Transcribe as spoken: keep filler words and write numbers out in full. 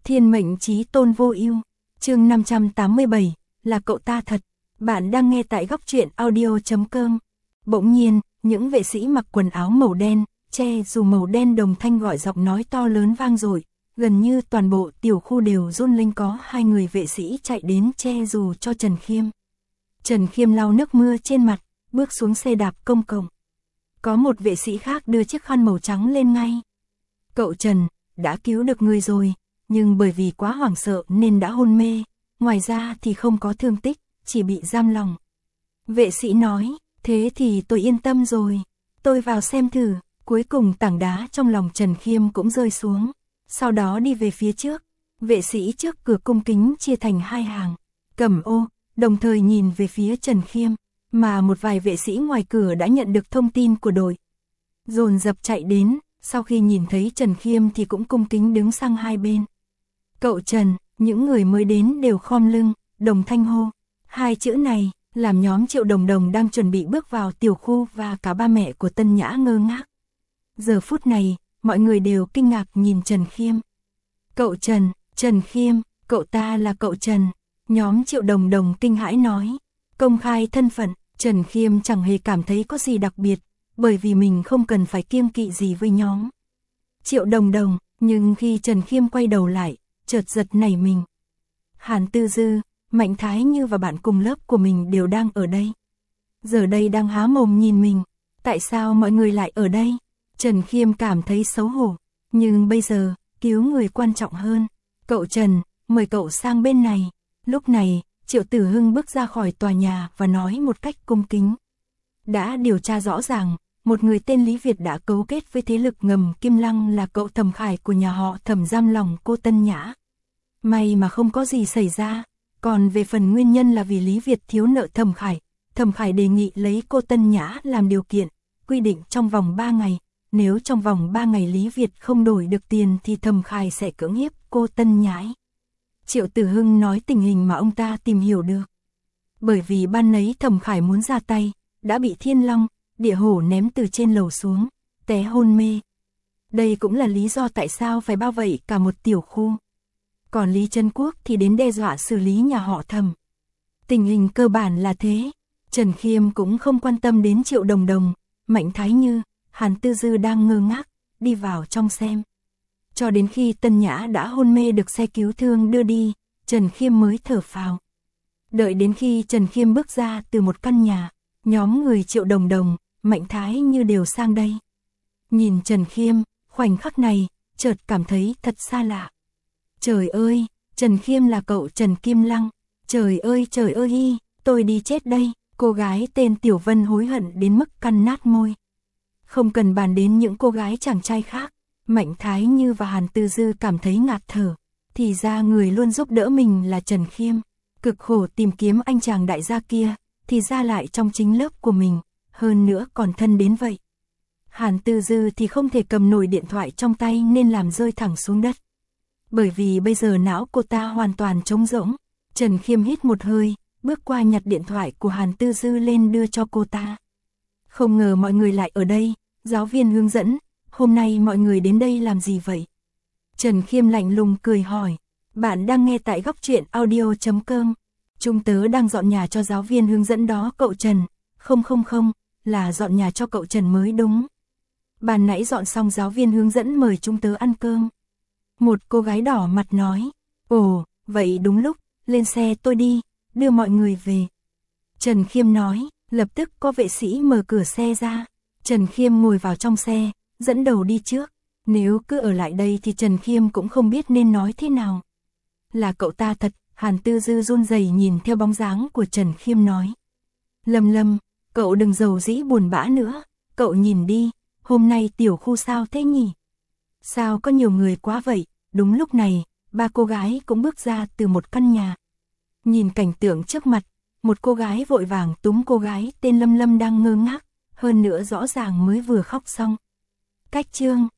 Thiên mệnh chí tôn vô ưu. Chương năm trăm tám mươi bảy, là cậu ta thật. Bạn đang nghe tại góc truyện audio chấm com. Bỗng nhiên, những vệ sĩ mặc quần áo màu đen, che dù màu đen đồng thanh gọi giọng nói to lớn vang dội, gần như toàn bộ tiểu khu đều run lên. Có hai người vệ sĩ chạy đến che dù cho Trần Khiêm. Trần Khiêm lau nước mưa trên mặt, bước xuống xe đạp công cộng. Có một vệ sĩ khác đưa chiếc khăn màu trắng lên ngay. Cậu Trần, đã cứu được người rồi, nhưng bởi vì quá hoảng sợ nên đã hôn mê, ngoài ra thì không có thương tích, chỉ bị giam lòng. Vệ sĩ nói, thế thì tôi yên tâm rồi, tôi vào xem thử. Cuối cùng tảng đá trong lòng Trần Khiêm cũng rơi xuống, sau đó đi về phía trước. Vệ sĩ trước cửa cung kính chia thành hai hàng, cầm ô, đồng thời nhìn về phía Trần Khiêm, mà một vài vệ sĩ ngoài cửa đã nhận được thông tin của đội, dồn dập chạy đến, sau khi nhìn thấy Trần Khiêm thì cũng cung kính đứng sang hai bên. Cậu Trần, những người mới đến đều khom lưng, đồng thanh hô. Hai chữ này, làm nhóm Triệu Đồng Đồng đang chuẩn bị bước vào tiểu khu và cả ba mẹ của Tân Nhã ngơ ngác. Giờ phút này, mọi người đều kinh ngạc nhìn Trần Khiêm. Cậu Trần, Trần Khiêm, cậu ta là cậu Trần. Nhóm Triệu Đồng Đồng kinh hãi nói. Công khai thân phận, Trần Khiêm chẳng hề cảm thấy có gì đặc biệt, bởi vì mình không cần phải kiêng kỵ gì với nhóm Triệu Đồng Đồng. Nhưng khi Trần Khiêm quay đầu lại, chợt giật nảy mình. Hàn Tư Dư, Mạnh Thái Như và bạn cùng lớp của mình đều đang ở đây. Giờ đây đang há mồm nhìn mình. Tại sao mọi người lại ở đây? Trần Khiêm cảm thấy xấu hổ. Nhưng bây giờ, cứu người quan trọng hơn. Cậu Trần, mời cậu sang bên này. Lúc này, Triệu Tử Hưng bước ra khỏi tòa nhà và nói một cách cung kính. Đã điều tra rõ ràng, một người tên Lý Việt đã cấu kết với thế lực ngầm Kim Lăng là cậu Thẩm Khải của nhà họ Thẩm giam lòng cô Tân Nhã. May mà không có gì xảy ra. Còn về phần nguyên nhân là vì Lý Việt thiếu nợ Thẩm Khải, Thẩm Khải đề nghị lấy cô Tân Nhã làm điều kiện, quy định trong vòng ba ngày, nếu trong vòng ba ngày Lý Việt không đổi được tiền thì Thẩm Khải sẽ cưỡng hiếp cô Tân Nhã. Triệu Tử Hưng nói tình hình mà ông ta tìm hiểu được. Bởi vì ban nấy Thẩm Khải muốn ra tay, đã bị Thiên Long, Địa Hổ ném từ trên lầu xuống, té hôn mê. Đây cũng là lý do tại sao phải bao vây cả một tiểu khu. Còn Lý Trân Quốc thì đến đe dọa xử lý nhà họ Thẩm. Tình hình cơ bản là thế. Trần Khiêm cũng không quan tâm đến Triệu Đồng Đồng, Mạnh Thái Như, Hàn Tư Dư đang ngơ ngác, đi vào trong xem. Cho đến khi Tân Nhã đã hôn mê được xe cứu thương đưa đi, Trần Khiêm mới thở phào. Đợi đến khi Trần Khiêm bước ra từ một căn nhà, nhóm người Triệu Đồng Đồng, Mạnh Thái Như đều sang đây. Nhìn Trần Khiêm, khoảnh khắc này, chợt cảm thấy thật xa lạ. Trời ơi, Trần Khiêm là cậu Trần Kim Lăng. Trời ơi trời ơi hi, tôi đi chết đây. Cô gái tên Tiểu Vân hối hận đến mức cắn nát môi. Không cần bàn đến những cô gái chàng trai khác, Mạnh Thái Như và Hàn Tư Dư cảm thấy ngạt thở. Thì ra người luôn giúp đỡ mình là Trần Khiêm. Cực khổ tìm kiếm anh chàng đại gia kia, thì ra lại trong chính lớp của mình, hơn nữa còn thân đến vậy. Hàn Tư Dư thì không thể cầm nổi điện thoại trong tay nên làm rơi thẳng xuống đất. Bởi vì bây giờ não cô ta hoàn toàn trống rỗng. Trần Khiêm hít một hơi, bước qua nhặt điện thoại của Hàn Tư Dư lên đưa cho cô ta. Không ngờ mọi người lại ở đây. Giáo viên hướng dẫn, hôm nay mọi người đến đây làm gì vậy? Trần Khiêm lạnh lùng cười hỏi. Bạn đang nghe tại góc truyện audio chấm com. Chúng tớ đang dọn nhà cho giáo viên hướng dẫn đó cậu Trần. Không không không, là dọn nhà cho cậu Trần mới đúng. Bàn nãy dọn xong giáo viên hướng dẫn mời chúng tớ ăn cơm. Một cô gái đỏ mặt nói. Ồ, vậy đúng lúc, lên xe tôi đi, đưa mọi người về. Trần Khiêm nói, lập tức có vệ sĩ mở cửa xe ra. Trần Khiêm ngồi vào trong xe, dẫn đầu đi trước. Nếu cứ ở lại đây thì Trần Khiêm cũng không biết nên nói thế nào. Là cậu ta thật, Hàn Tư Dư run rẩy nhìn theo bóng dáng của Trần Khiêm nói. Lâm Lâm, cậu đừng giàu dĩ buồn bã nữa, cậu nhìn đi, hôm nay tiểu khu sao thế nhỉ? Sao có nhiều người quá vậy? Đúng lúc này, ba cô gái cũng bước ra từ một căn nhà. Nhìn cảnh tượng trước mặt, một cô gái vội vàng túm cô gái tên Lâm Lâm đang ngơ ngác, hơn nữa rõ ràng mới vừa khóc xong. Cách chương